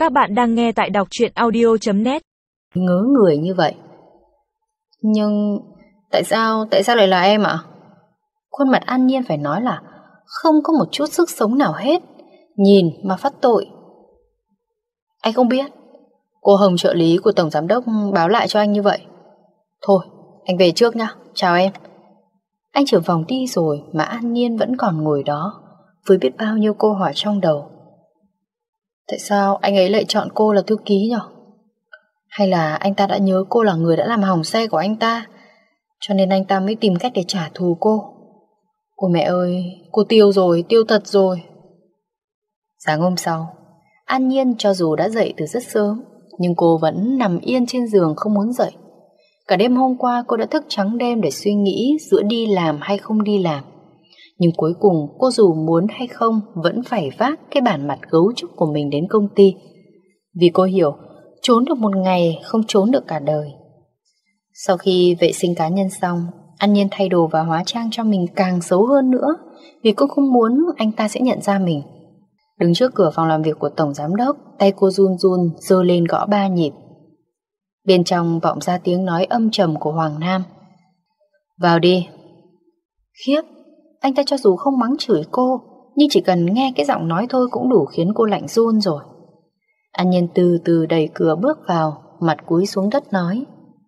Các bạn đang nghe tại đọc truyện audio.net. Ngớ người như vậy. Nhưng tại sao lại là em ạ? Khuôn mặt An Nhiên phải nói là không có một chút sức sống nào hết, nhìn mà phát tội. Anh không biết. Cô Hồng trợ lý của Tổng Giám đốc báo lại cho anh như vậy. Thôi, anh về trước nha, chào em. Anh trưởng phòng đi rồi mà An Nhiên vẫn còn ngồi đó với biết bao nhiêu câu hỏi trong đầu. Tại sao anh ấy lại chọn cô là thư ký nhỉ? Hay là anh ta đã nhớ cô là người đã làm hỏng xe của anh ta, cho nên anh ta mới tìm cách để trả thù cô? Ôi mẹ ơi, cô tiêu rồi, tiêu thật rồi. Sáng hôm sau, An Nhiên cho dù đã dậy từ rất sớm, nhưng cô vẫn nằm yên trên giường không muốn dậy. Cả đêm hôm qua cô đã thức trắng đêm để suy nghĩ giữa đi làm hay không đi làm. Nhưng cuối cùng cô dù muốn hay không vẫn phải vác cái bản mặt gấu trúc của mình đến công ty. Vì cô hiểu, trốn được một ngày không trốn được cả đời. Sau khi vệ sinh cá nhân xong, An Nhiên thay đồ và hóa trang cho mình càng xấu hơn nữa, vì cô không muốn anh ta sẽ nhận ra mình. Đứng trước cửa phòng làm việc của Tổng Giám đốc, tay cô run run giơ lên gõ 3 nhịp. Bên trong vọng ra tiếng nói âm trầm của Hoàng Nam. Vào đi. Khiếp, anh ta cho dù không mắng chửi cô, nhưng chỉ cần nghe cái giọng nói thôi cũng đủ khiến cô lạnh run rồi. An Nhiên từ từ đẩy cửa bước vào, mặt cúi xuống đất nói.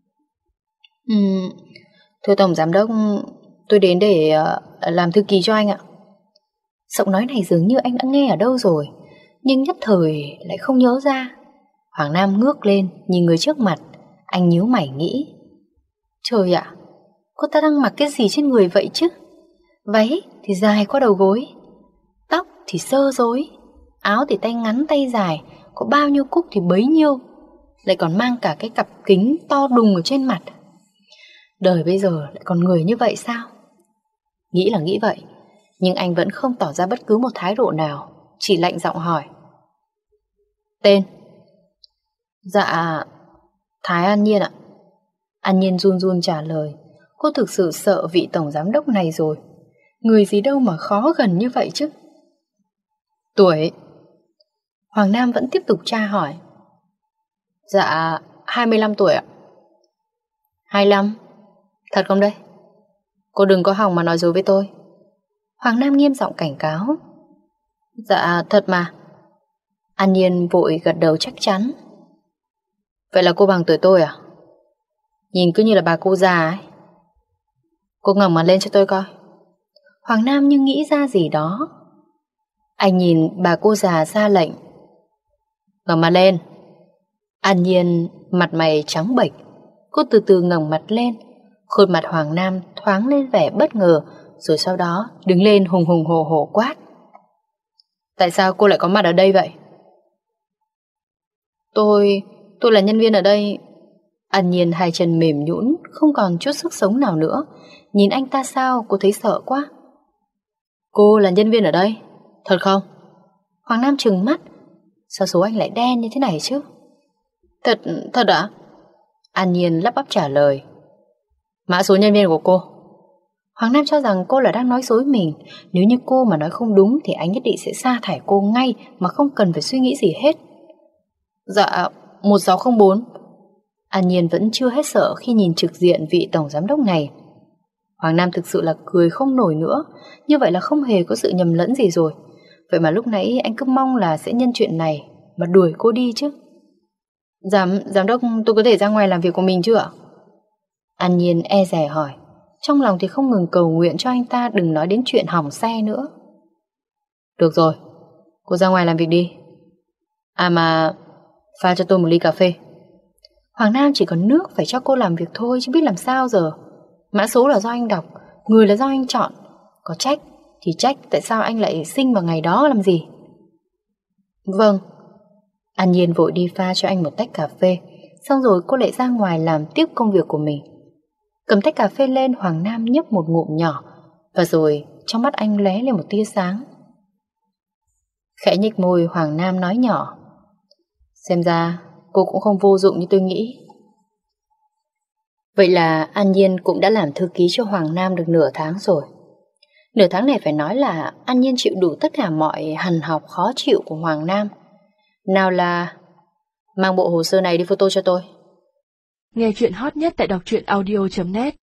Thưa Tổng Giám đốc, tôi đến để làm thư ký cho anh ạ. Giọng nói này dường như anh đã nghe ở đâu rồi, nhưng nhất thời lại không nhớ ra. Hoàng Nam ngước lên, nhìn người trước mặt. Anh nhíu mày nghĩ. Trời ạ, cô ta đang mặc cái gì trên người vậy chứ? Váy thì dài qua đầu gối, tóc thì xơ rối, áo thì tay ngắn tay dài, có bao nhiêu cúc thì bấy nhiêu, lại còn mang cả cái cặp kính to đùng ở trên mặt. Đời bây giờ lại còn người như vậy sao? Nghĩ là nghĩ vậy, nhưng anh vẫn không tỏ ra bất cứ một thái độ nào, chỉ lạnh giọng hỏi. Tên? Dạ, Thái An Nhiên ạ. An Nhiên run run trả lời. Cô thực sự sợ vị Tổng Giám đốc này rồi. Người gì đâu mà khó gần như vậy chứ. Tuổi? Hoàng Nam vẫn tiếp tục tra hỏi. Dạ, 25 tuổi ạ. 25? Thật không đây? Cô đừng có hòng mà nói dối với tôi. Hoàng Nam nghiêm giọng cảnh cáo. Dạ, thật mà. An Nhiên vội gật đầu chắc chắn. Vậy là cô bằng tuổi tôi à? Nhìn cứ như là bà cô già ấy. Cô ngẩng mặt lên cho tôi coi. Hoàng Nam như nghĩ ra gì đó. Anh nhìn bà cô già ra lệnh. Ngẩng mặt lên. An Nhiên mặt mày trắng bệch. Cô từ từ ngẩng mặt lên. Khuôn mặt Hoàng Nam thoáng lên vẻ bất ngờ, rồi sau đó đứng lên hùng hùng hổ hổ quát. Tại sao cô lại có mặt ở đây vậy? Tôi là nhân viên ở đây. An Nhiên hai chân mềm nhũn, không còn chút sức sống nào nữa. Nhìn anh ta sao cô thấy sợ quá. Cô là nhân viên ở đây? Thật không? Hoàng Nam trừng mắt. Sao số anh lại đen như thế này chứ? Thật ạ? An Nhiên lắp bắp trả lời. Mã số nhân viên của cô. Hoàng Nam cho rằng cô là đang nói dối mình. Nếu như cô mà nói không đúng thì anh nhất định sẽ sa thải cô ngay mà không cần phải suy nghĩ gì hết. Dạ, 1604. An Nhiên vẫn chưa hết sợ khi nhìn trực diện vị Tổng Giám đốc này. Hoàng Nam thực sự là cười không nổi nữa. Như vậy là không hề có sự nhầm lẫn gì rồi. Vậy mà lúc nãy anh cứ mong là sẽ nhân chuyện này mà đuổi cô đi chứ. Giám đốc, tôi có thể ra ngoài làm việc của mình chưa ạ? An Nhiên e dè hỏi. Trong lòng thì không ngừng cầu nguyện cho anh ta đừng nói đến chuyện hỏng xe nữa. Được rồi, cô ra ngoài làm việc đi. À mà, pha cho tôi một ly cà phê. Hoàng Nam chỉ có nước phải cho cô làm việc thôi chứ biết làm sao giờ. Mã số là do anh đọc, người là do anh chọn. Có trách thì trách tại sao anh lại sinh vào ngày đó làm gì. Vâng. An Nhiên vội đi pha cho anh một tách cà phê. Xong rồi cô lại ra ngoài làm tiếp công việc của mình. Cầm tách cà phê lên, Hoàng Nam nhấp một ngụm nhỏ. Và rồi trong mắt anh lóe lên một tia sáng. Khẽ nhếch môi, Hoàng Nam nói nhỏ. Xem ra cô cũng không vô dụng như tôi nghĩ. Vậy là An Nhiên cũng đã làm thư ký cho Hoàng Nam được nửa tháng rồi. Nửa tháng này phải nói là An Nhiên chịu đủ tất cả mọi hằn học khó chịu của Hoàng Nam. Nào là Mang bộ hồ sơ này đi photo cho tôi. Nghe chuyện hot nhất tại đọc truyện audio.net